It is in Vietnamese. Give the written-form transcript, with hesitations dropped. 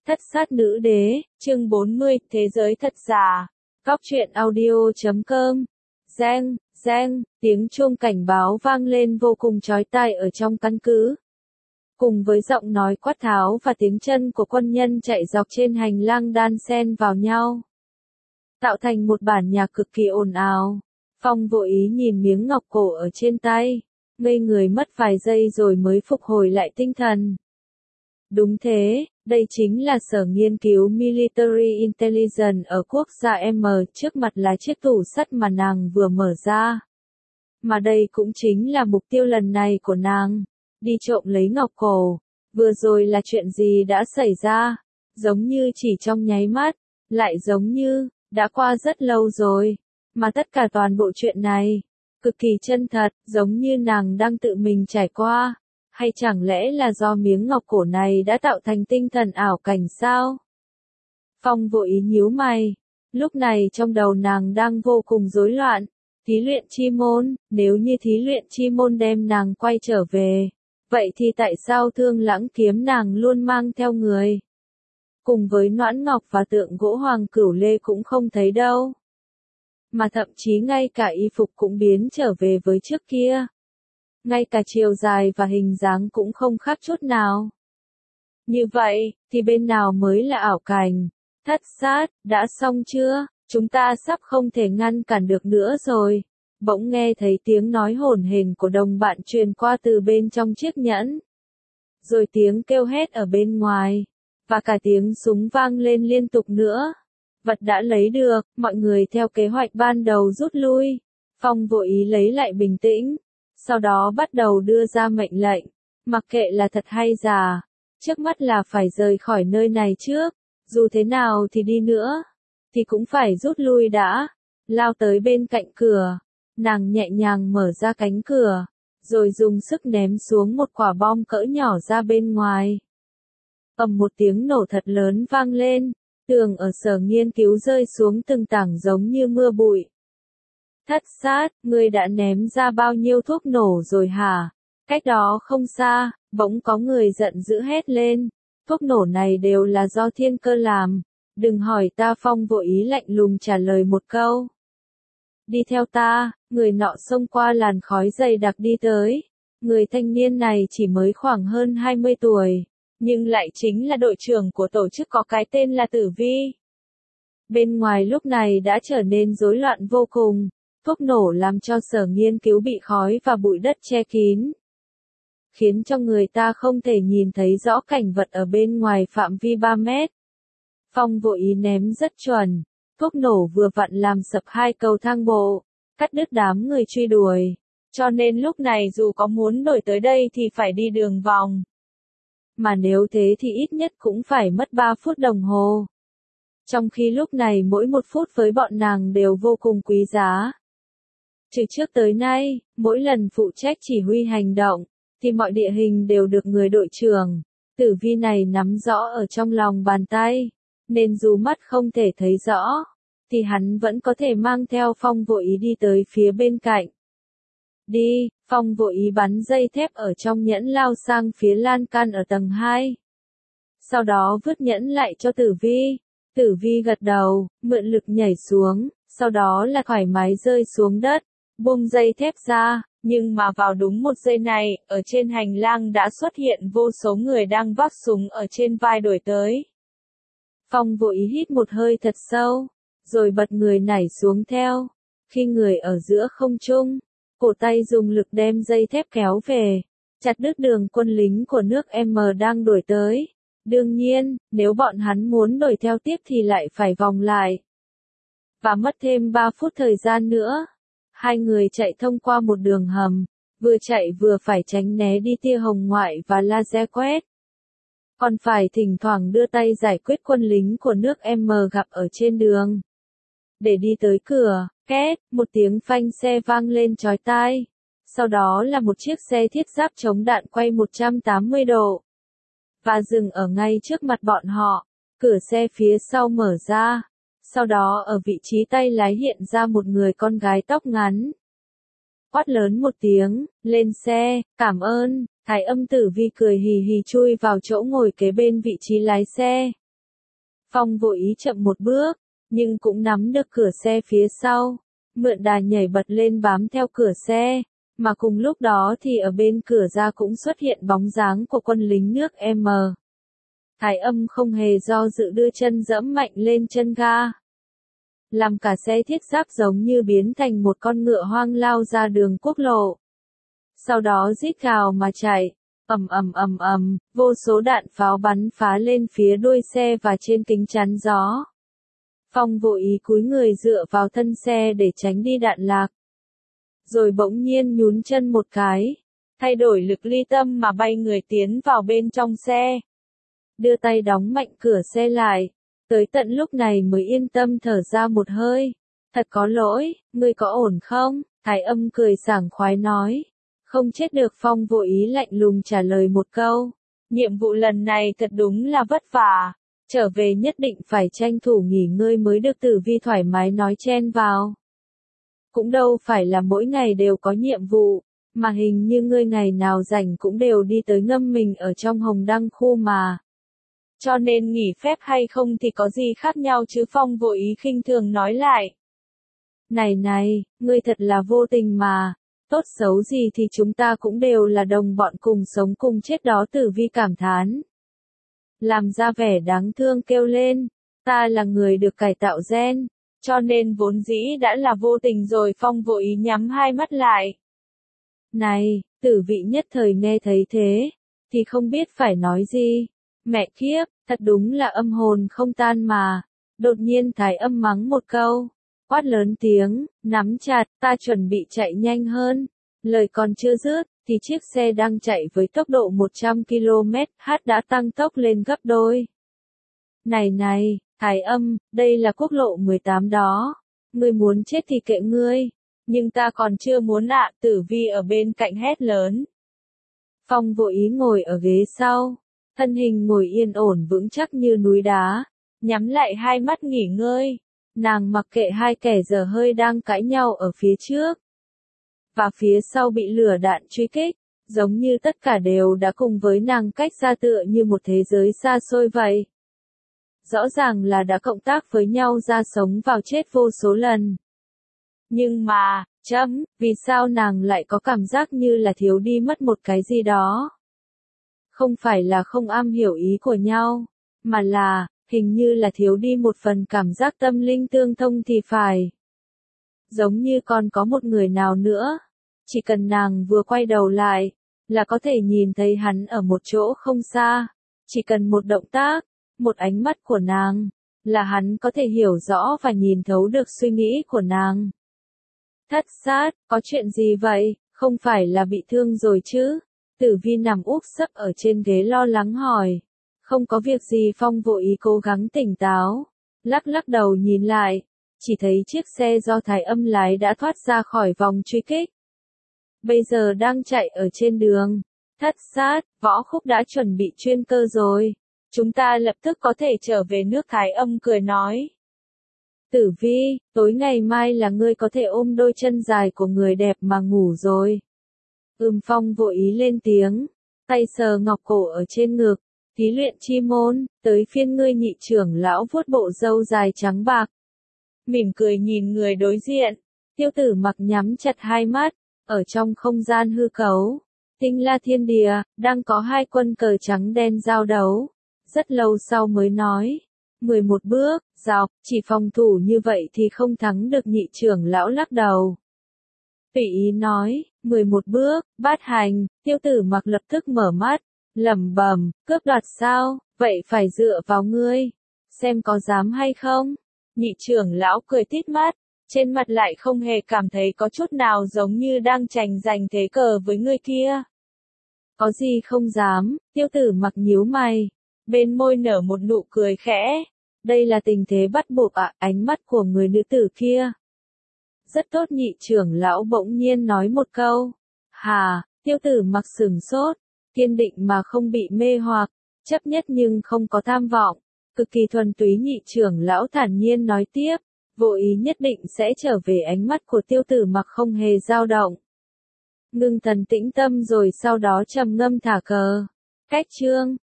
Thất sát nữ đế, chương 40, thế giới thật giả. Góc truyện audio.com. Reng, reng, tiếng chuông cảnh báo vang lên vô cùng chói tai ở trong căn cứ. Cùng với giọng nói quát tháo và tiếng chân của quân nhân chạy dọc trên hành lang đan xen vào nhau, tạo thành một bản nhạc cực kỳ ồn ào. Phong vô ý nhìn miếng ngọc cổ ở trên tay, ngây người mất vài giây rồi mới phục hồi lại tinh thần. Đúng thế, đây chính là sở nghiên cứu Military Intelligence ở quốc gia M, trước mặt là chiếc tủ sắt mà nàng vừa mở ra. Mà đây cũng chính là mục tiêu lần này của nàng, đi trộm lấy ngọc cổ. Vừa rồi là chuyện gì đã xảy ra? Giống như chỉ trong nháy mắt, lại giống như, đã qua rất lâu rồi. Mà tất cả toàn bộ chuyện này, cực kỳ chân thật, giống như nàng đang tự mình trải qua. Hay chẳng lẽ là do miếng ngọc cổ này đã tạo thành tinh thần ảo cảnh sao? Phong vô ý nhíu mày. Lúc này trong đầu nàng đang vô cùng rối loạn. Thí luyện chi môn, nếu như thí luyện chi môn đem nàng quay trở về, vậy thì tại sao Thương Lãng kiếm nàng luôn mang theo người? Cùng với Noãn Ngọc và tượng gỗ Hoàng Cửu Lê cũng không thấy đâu. Mà thậm chí ngay cả y phục cũng biến trở về với trước kia. Ngay cả chiều dài và hình dáng cũng không khác chút nào. Như vậy, thì bên nào mới là ảo cảnh? Thất sát, đã xong chưa? Chúng ta sắp không thể ngăn cản được nữa rồi. Bỗng nghe thấy tiếng nói hổn hển của đồng bạn truyền qua từ bên trong chiếc nhẫn. Rồi tiếng kêu hét ở bên ngoài. Và cả tiếng súng vang lên liên tục nữa. Vật đã lấy được, mọi người theo kế hoạch ban đầu rút lui. Phong vô ý lấy lại bình tĩnh. Sau đó bắt đầu đưa ra mệnh lệnh, mặc kệ là thật hay giả, trước mắt là phải rời khỏi nơi này trước, dù thế nào thì đi nữa, thì cũng phải rút lui đã. Lao tới bên cạnh cửa, nàng nhẹ nhàng mở ra cánh cửa, rồi dùng sức ném xuống một quả bom cỡ nhỏ ra bên ngoài. Ầm một tiếng nổ thật lớn vang lên, tường ở sở nghiên cứu rơi xuống từng tảng giống như mưa bụi. Thất sát, ngươi đã ném ra bao nhiêu thuốc nổ rồi hả? Cách đó không xa, bỗng có người giận dữ hét lên. Thuốc nổ này đều là do Thiên Cơ làm. Đừng hỏi ta. Phong vô ý lạnh lùng trả lời một câu. Đi theo ta, người nọ xông qua làn khói dày đặc đi tới. Người thanh niên này chỉ mới khoảng hơn 20 tuổi, nhưng lại chính là đội trưởng của tổ chức có cái tên là Tử Vi. Bên ngoài lúc này đã trở nên rối loạn vô cùng. Thuốc nổ làm cho sở nghiên cứu bị khói và bụi đất che kín, khiến cho người ta không thể nhìn thấy rõ cảnh vật ở bên ngoài phạm vi 3 mét. Phong vô ý ném rất chuẩn, thuốc nổ vừa vặn làm sập 2 cầu thang bộ, cắt đứt đám người truy đuổi, cho nên lúc này dù có muốn đuổi tới đây thì phải đi đường vòng. Mà nếu thế thì ít nhất cũng phải mất 3 phút đồng hồ. Trong khi lúc này mỗi 1 phút với bọn nàng đều vô cùng quý giá. Từ trước tới nay, mỗi lần phụ trách chỉ huy hành động, thì mọi địa hình đều được người đội trưởng, Tử Vi này nắm rõ ở trong lòng bàn tay, nên dù mắt không thể thấy rõ, thì hắn vẫn có thể mang theo Phong vô ý đi tới phía bên cạnh. Đi, Phong vô ý bắn dây thép ở trong nhẫn lao sang phía lan can ở tầng 2. Sau đó vứt nhẫn lại cho Tử Vi. Tử Vi gật đầu, mượn lực nhảy xuống, sau đó là thoải mái rơi xuống đất. Buông dây thép ra, nhưng mà vào đúng một giây này, ở trên hành lang đã xuất hiện vô số người đang vác súng ở trên vai đuổi tới. Phong vô ý hít một hơi thật sâu, rồi bật người nảy xuống theo. Khi người ở giữa không trung, cổ tay dùng lực đem dây thép kéo về, chặt đứt đường quân lính của nước M đang đuổi tới. Đương nhiên, nếu bọn hắn muốn đuổi theo tiếp thì lại phải vòng lại. Và mất thêm 3 phút thời gian nữa. Hai người chạy thông qua một đường hầm, vừa chạy vừa phải tránh né đi tia hồng ngoại và laser quét. Còn phải thỉnh thoảng đưa tay giải quyết quân lính của nước M gặp ở trên đường. Để đi tới cửa, két, một tiếng phanh xe vang lên chói tai. Sau đó là một chiếc xe thiết giáp chống đạn quay 180 độ. Và dừng ở ngay trước mặt bọn họ, cửa xe phía sau mở ra. Sau đó ở vị trí tay lái hiện ra một người con gái tóc ngắn. Quát lớn một tiếng, lên xe, cảm ơn. Thái âm Tử Vi cười hì hì chui vào chỗ ngồi kế bên vị trí lái xe. Phong vội ý chậm một bước, nhưng cũng nắm được cửa xe phía sau, mượn đà nhảy bật lên bám theo cửa xe, mà cùng lúc đó thì ở bên cửa ra cũng xuất hiện bóng dáng của quân lính nước M. Thái Âm không hề do dự đưa chân dẫm mạnh lên chân ga, làm cả xe thiết giáp giống như biến thành một con ngựa hoang lao ra đường quốc lộ. Sau đó rít gào mà chạy, ầm ầm ầm ầm, vô số đạn pháo bắn phá lên phía đuôi xe và trên kính chắn gió. Phong vội ý cúi người dựa vào thân xe để tránh đi đạn lạc. Rồi bỗng nhiên nhún chân một cái, thay đổi lực ly tâm mà bay người tiến vào bên trong xe. Đưa tay đóng mạnh cửa xe lại, tới tận lúc này mới yên tâm thở ra một hơi. Thật có lỗi, ngươi có ổn không? Thái Âm cười sảng khoái nói. Không chết được. Phong vội ý lạnh lùng trả lời một câu. Nhiệm vụ lần này thật đúng là vất vả. Trở về nhất định phải tranh thủ nghỉ ngơi mới được. Tử Vi thoải mái nói chen vào. Cũng đâu phải là mỗi ngày đều có nhiệm vụ, mà hình như ngươi ngày nào rảnh cũng đều đi tới ngâm mình ở trong hồng đăng khu mà. Cho nên nghỉ phép hay không thì có gì khác nhau chứ? Phong vội ý khinh thường nói lại. Này, ngươi thật là vô tình mà. Tốt xấu gì thì chúng ta cũng đều là đồng bọn cùng sống cùng chết đó. Tử Vi cảm thán. Làm ra vẻ đáng thương kêu lên. Ta là người được cải tạo gen, cho nên vốn dĩ đã là vô tình rồi. Phong vội ý nhắm hai mắt lại. Này, Tử Vi nhất thời nghe thấy thế, thì không biết phải nói gì. Mẹ kiếp, thật đúng là âm hồn không tan mà. Đột nhiên Thái Âm mắng một câu, quát lớn tiếng, nắm chặt, ta chuẩn bị chạy nhanh hơn. Lời còn chưa dứt, thì chiếc xe đang chạy với tốc độ 100 km/h đã tăng tốc lên gấp đôi. Này, Thái Âm, đây là quốc lộ 18 đó. Ngươi muốn chết thì kệ ngươi. Nhưng ta còn chưa muốn ạ. Tử Vi ở bên cạnh hét lớn. Phong vội ý ngồi ở ghế sau. Thân hình ngồi yên ổn vững chắc như núi đá, nhắm lại hai mắt nghỉ ngơi. Nàng mặc kệ hai kẻ dở hơi đang cãi nhau ở phía trước và phía sau bị lửa đạn truy kích, giống như tất cả đều đã cùng với nàng cách xa tựa như một thế giới xa xôi vậy. Rõ ràng là đã cộng tác với nhau ra sống vào chết vô số lần. Nhưng mà, vì sao nàng lại có cảm giác như là thiếu đi mất một cái gì đó? Không phải là không am hiểu ý của nhau, mà là, hình như là thiếu đi một phần cảm giác tâm linh tương thông thì phải. Giống như còn có một người nào nữa, chỉ cần nàng vừa quay đầu lại, là có thể nhìn thấy hắn ở một chỗ không xa. Chỉ cần một động tác, một ánh mắt của nàng, là hắn có thể hiểu rõ và nhìn thấu được suy nghĩ của nàng. Thất sát, có chuyện gì vậy, không phải là bị thương rồi chứ? Tử Vi nằm úp sấp ở trên ghế lo lắng hỏi. Không có việc gì. Phong vội ý cố gắng tỉnh táo, lắc đầu nhìn lại, chỉ thấy chiếc xe do Thái Âm lái đã thoát ra khỏi vòng truy kích. Bây giờ đang chạy ở trên đường. Thất sát, Võ Khúc đã chuẩn bị chuyên cơ rồi. Chúng ta lập tức có thể trở về nước. Thái Âm cười nói. Tử Vi, tối ngày mai là ngươi có thể ôm đôi chân dài của người đẹp mà ngủ rồi. Phong vội ý lên tiếng, tay sờ ngọc cổ ở trên ngực, thí luyện chi môn, tới phiên ngươi. Nhị trưởng lão vuốt bộ râu dài trắng bạc, mỉm cười nhìn người đối diện. Tiêu Tử Mặc nhắm chặt hai mắt, ở trong không gian hư cấu, tinh la thiên địa, đang có hai quân cờ trắng đen giao đấu. Rất lâu sau mới nói, 11 bước, dọc, chỉ phòng thủ như vậy thì không thắng được. Nhị trưởng lão lắc đầu. Tùy ý nói, 11 bước, bát hành. Tiêu Tử Mặc lập tức mở mắt, lẩm bẩm, cướp đoạt sao, vậy phải dựa vào ngươi, xem có dám hay không. Nhị trưởng lão cười tít mắt, trên mặt lại không hề cảm thấy có chút nào giống như đang tranh giành thế cờ với người kia. Có gì không dám? Tiêu Tử Mặc nhíu mày, bên môi nở một nụ cười khẽ. Đây là tình thế bắt buộc ạ. Ánh mắt của người nữ tử kia rất tốt. Nhị trưởng lão bỗng nhiên nói một câu. Hà, Tiêu Tử Mặc sửng sốt, kiên định mà không bị mê hoặc, chấp nhất nhưng không có tham vọng, cực kỳ thuần túy. Nhị trưởng lão thản nhiên nói tiếp, vô ý nhất định sẽ trở về. Ánh mắt của Tiêu Tử Mặc không hề dao động, ngưng thần tĩnh tâm rồi sau đó trầm ngâm thả cờ. Cách chương